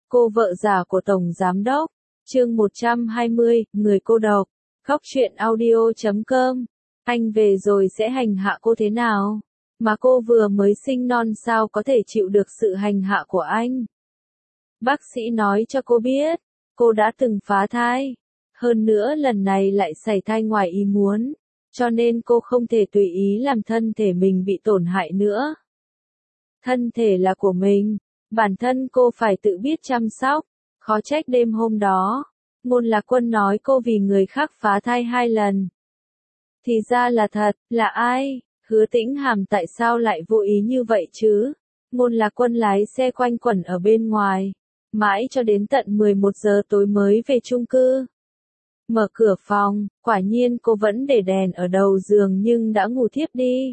Cô vợ già của Tổng Giám Đốc. Chương 120, Người cô độc. Khóc chuyện audio.com. Anh về rồi sẽ hành hạ cô thế nào? Mà cô vừa mới sinh non sao có thể chịu được sự hành hạ của anh? Bác sĩ nói cho cô biết, cô đã từng phá thai. Hơn nữa lần này lại sảy thai ngoài ý muốn. Cho nên cô không thể tùy ý làm thân thể mình bị tổn hại nữa. Thân thể là của mình, bản thân cô phải tự biết chăm sóc. Khó trách đêm hôm đó, Ngôn Lạc Quân nói cô vì người khác phá thai 2 lần. Thì ra là thật, là ai? Hứa Tĩnh Hàm tại sao lại vô ý như vậy chứ? Ngôn Lạc Quân lái xe quanh quẩn ở bên ngoài, mãi cho đến tận 11 giờ tối mới về chung cư. Mở cửa phòng, quả nhiên cô vẫn để đèn ở đầu giường nhưng đã ngủ thiếp đi.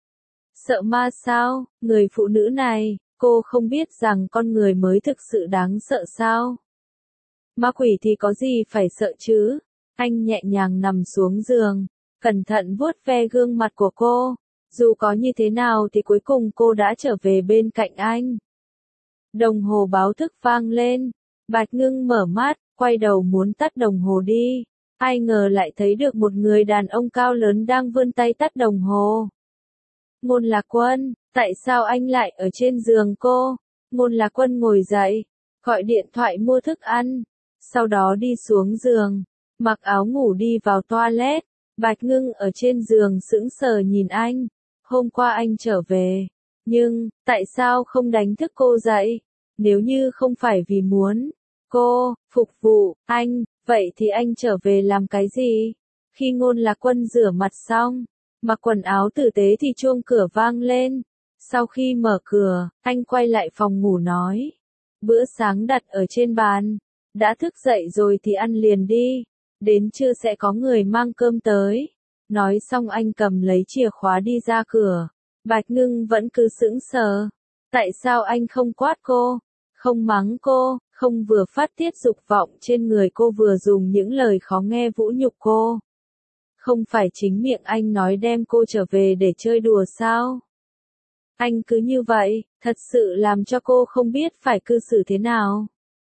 Sợ ma sao, người phụ nữ này, cô không biết rằng con người mới thực sự đáng sợ sao? Ma quỷ thì có gì phải sợ chứ? Anh nhẹ nhàng nằm xuống giường, cẩn thận vuốt ve gương mặt của cô. Dù có như thế nào thì cuối cùng cô đã trở về bên cạnh anh. Đồng hồ báo thức vang lên. Bạch Ngưng mở mắt, quay đầu muốn tắt đồng hồ đi. Ai ngờ lại thấy được một người đàn ông cao lớn đang vươn tay tắt đồng hồ. Ngôn Lạc Quân, tại sao anh lại ở trên giường cô? Ngôn Lạc Quân ngồi dậy, gọi điện thoại mua thức ăn, sau đó đi xuống giường, mặc áo ngủ đi vào toilet. Bạch Ngưng ở trên giường sững sờ nhìn anh. Hôm qua anh trở về, nhưng tại sao không đánh thức cô dậy? Nếu như không phải vì muốn cô phục vụ anh, vậy thì anh trở về làm cái gì? Khi Ngôn Lạc Quân rửa mặt xong, mặc quần áo tử tế thì chuông cửa vang lên. Sau khi mở cửa, anh quay lại phòng ngủ nói. Bữa sáng đặt ở trên bàn. Đã thức dậy rồi thì ăn liền đi. Đến trưa sẽ có người mang cơm tới. Nói xong anh cầm lấy chìa khóa đi ra cửa. Bạch Ngưng vẫn cứ sững sờ. Tại sao anh không quát cô? Không mắng cô, không vừa phát tiết dục vọng trên người cô vừa dùng những lời khó nghe vũ nhục cô? Không phải chính miệng anh nói đem cô trở về để chơi đùa sao? Anh cứ như vậy, thật sự làm cho cô không biết phải cư xử thế nào.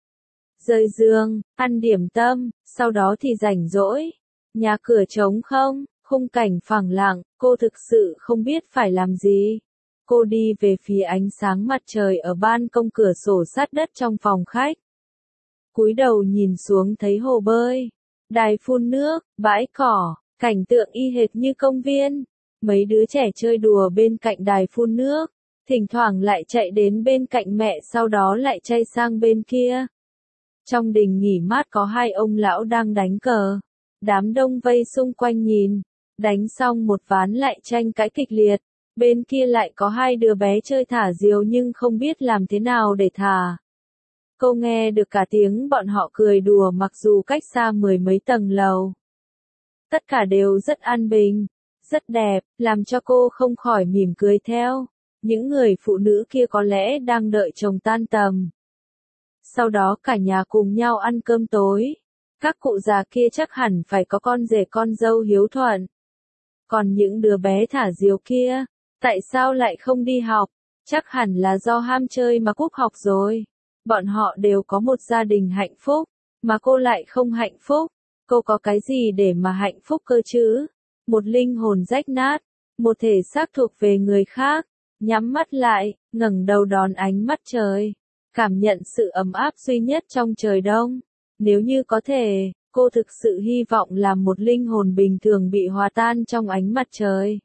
Rời giường, ăn điểm tâm, sau đó thì rảnh rỗi. Nhà cửa trống không, khung cảnh phẳng lặng, cô thực sự không biết phải làm gì. Cô đi về phía ánh sáng mặt trời ở ban công cửa sổ sát đất trong phòng khách. Cúi đầu nhìn xuống thấy hồ bơi, đài phun nước, bãi cỏ, cảnh tượng y hệt như công viên. Mấy đứa trẻ chơi đùa bên cạnh đài phun nước, thỉnh thoảng lại chạy đến bên cạnh mẹ sau đó lại chạy sang bên kia. Trong đình nghỉ mát có 2 ông lão đang đánh cờ. Đám đông vây xung quanh nhìn, đánh xong một ván lại tranh cãi kịch liệt. Bên kia lại có 2 đứa bé chơi thả diều nhưng không biết làm thế nào để thả. Cô nghe được cả tiếng bọn họ cười đùa mặc dù cách xa 10 mấy tầng lầu. Tất cả đều rất an bình, rất đẹp, làm cho cô không khỏi mỉm cười theo. Những người phụ nữ kia có lẽ đang đợi chồng tan tầm. Sau đó cả nhà cùng nhau ăn cơm tối. Các cụ già kia chắc hẳn phải có con rể con dâu hiếu thuận. Còn những đứa bé thả diều kia, tại sao lại không đi học? Chắc hẳn là do ham chơi mà cúp học rồi. Bọn họ đều có một gia đình hạnh phúc, mà cô lại không hạnh phúc. Cô có cái gì để mà hạnh phúc cơ chứ? Một linh hồn rách nát, một thể xác thuộc về người khác. Nhắm mắt lại, ngẩng đầu đón ánh mắt trời. Cảm nhận sự ấm áp duy nhất trong trời đông. Nếu như có thể, cô thực sự hy vọng làm một linh hồn bình thường bị hòa tan trong ánh mặt trời.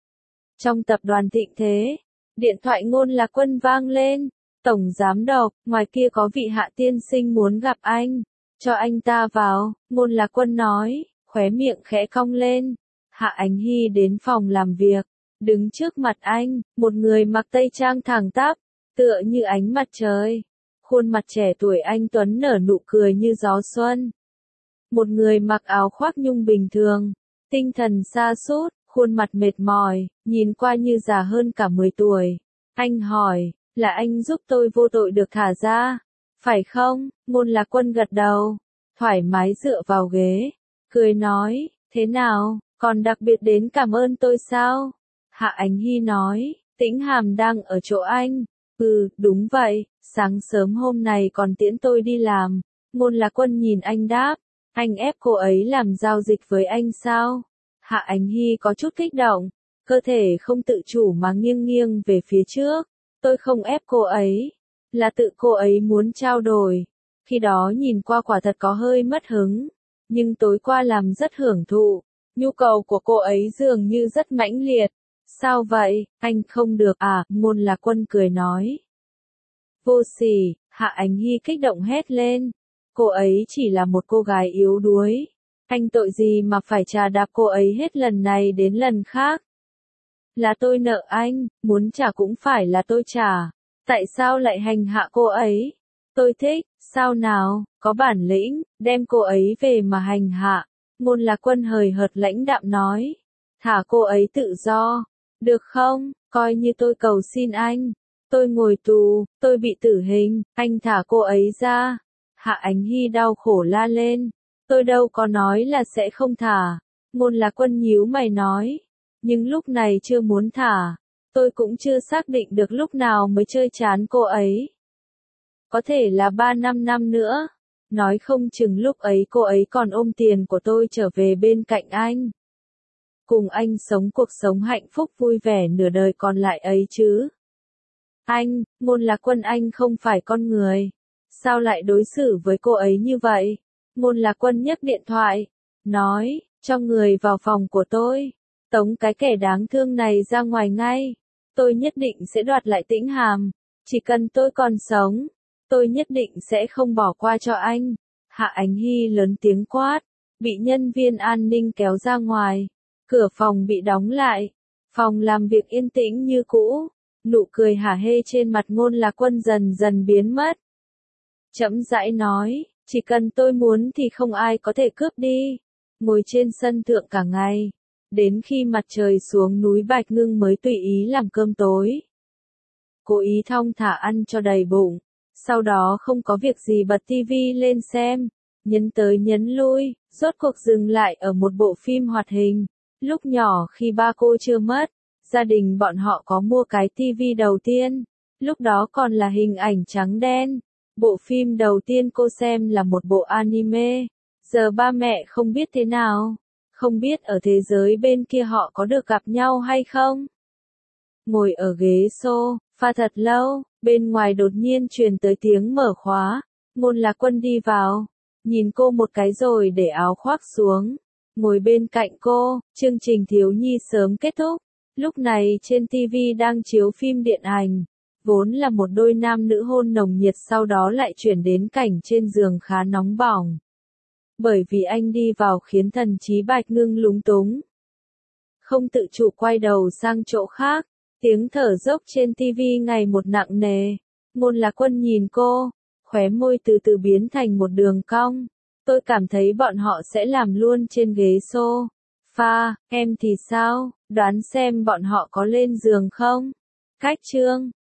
Trong tập đoàn Thịnh Thế, điện thoại Ngôn Lạc Quân vang lên. Tổng Giám Đốc, ngoài kia có vị Hạ tiên sinh muốn gặp anh. Cho anh ta vào, Ngôn Lạc Quân nói, khóe miệng khẽ cong lên. Hạ Ánh Hy đến phòng làm việc. Đứng trước mặt anh, một người mặc tây trang thẳng tắp, tựa như ánh mặt trời. Khuôn mặt trẻ tuổi anh tuấn nở nụ cười như gió xuân. Một người mặc áo khoác nhung bình thường, tinh thần sa sút, khuôn mặt mệt mỏi, nhìn qua như già hơn cả 10 tuổi. Anh hỏi, là anh giúp tôi vô tội được thả ra, phải không? Ngôn Lạc Quân gật đầu, thoải mái dựa vào ghế, cười nói, thế nào, còn đặc biệt đến cảm ơn tôi sao? Hạ Ánh Hy nói, Tĩnh Hàm đang ở chỗ anh, Ừ, đúng vậy, sáng sớm hôm này còn tiễn tôi đi làm. Ngôn Lạc Quân nhìn anh đáp, anh ép cô ấy làm giao dịch với anh sao? Hạ Ánh Hy có chút kích động, cơ thể không tự chủ mà nghiêng nghiêng về phía trước. Tôi không ép cô ấy, là tự cô ấy muốn trao đổi. Khi đó nhìn qua quả thật có hơi mất hứng, nhưng tối qua làm rất hưởng thụ. Nhu cầu của cô ấy dường như rất mãnh liệt. Sao vậy, anh không được à? Ngôn Lạc Quân cười nói. Vô sỉ, Hạ Ánh Hy kích động hét lên. Cô ấy chỉ là một cô gái yếu đuối. Anh tội gì mà phải trà đạp cô ấy hết lần này đến lần khác? Là tôi nợ anh, muốn trả cũng phải là tôi trả. Tại sao lại hành hạ cô ấy? Tôi thích, sao nào, có bản lĩnh, đem cô ấy về mà hành hạ. Ngôn Lạc Quân hời hợt lãnh đạm nói. Thả cô ấy tự do. Được không, coi như tôi cầu xin anh. Tôi ngồi tù, tôi bị tử hình, anh thả cô ấy ra. Hạ Ánh Hy đau khổ la lên. Tôi đâu có nói là sẽ không thả. Ngôn Lạc Quân nhíu mày nói. Nhưng lúc này chưa muốn thả. Tôi cũng chưa xác định được lúc nào mới chơi chán cô ấy. Có thể là 3-5 năm nữa. Nói không chừng lúc ấy cô ấy còn ôm tiền của tôi trở về bên cạnh anh. Cùng anh sống cuộc sống hạnh phúc vui vẻ nửa đời còn lại ấy chứ. Anh, Ngôn Lạc Quân anh không phải con người. Sao lại đối xử với cô ấy như vậy? Ngôn Lạc Quân nhấc điện thoại. Nói, cho người vào phòng của tôi. Tống cái kẻ đáng thương này ra ngoài ngay. Tôi nhất định sẽ đoạt lại Tĩnh Hàm. Chỉ cần tôi còn sống, tôi nhất định sẽ không bỏ qua cho anh. Hạ Ánh Hy lớn tiếng quát. Bị nhân viên an ninh kéo ra ngoài. Cửa phòng bị đóng lại. Phòng làm việc yên tĩnh như cũ. Nụ cười hả hê trên mặt Ngôn Lạc Quân dần dần biến mất. Chậm rãi nói, chỉ cần tôi muốn thì không ai có thể cướp đi. Ngồi trên sân thượng cả ngày. Đến khi mặt trời xuống núi Bạch Ngưng mới tùy ý làm cơm tối. Cố ý thong thả ăn cho đầy bụng. Sau đó không có việc gì bật tivi lên xem. Nhấn tới nhấn lui, rốt cuộc dừng lại ở một bộ phim hoạt hình. Lúc nhỏ khi ba cô chưa mất, gia đình bọn họ có mua cái tivi đầu tiên. Lúc đó còn là hình ảnh trắng đen. Bộ phim đầu tiên cô xem là một bộ anime. Giờ ba mẹ không biết thế nào. Không biết ở thế giới bên kia họ có được gặp nhau hay không? Ngồi ở ghế sofa thật lâu, bên ngoài đột nhiên truyền tới tiếng mở khóa. Ngôn Lạc Quân đi vào, nhìn cô một cái rồi để áo khoác xuống. Ngồi bên cạnh cô, chương trình thiếu nhi sớm kết thúc. Lúc này trên TV đang chiếu phim điện ảnh. Vốn là một đôi nam nữ hôn nồng nhiệt sau đó lại chuyển đến cảnh trên giường khá nóng bỏng. Bởi vì anh đi vào khiến thần trí Bạch Ngưng lúng túng. Không tự chủ quay đầu sang chỗ khác, tiếng thở dốc trên TV ngày một nặng nề. Ngôn Lạc Quân nhìn cô, khóe môi từ từ biến thành một đường cong. Tôi cảm thấy bọn họ sẽ làm luôn trên ghế sofa, em thì sao, đoán xem bọn họ có lên giường không? Cách chương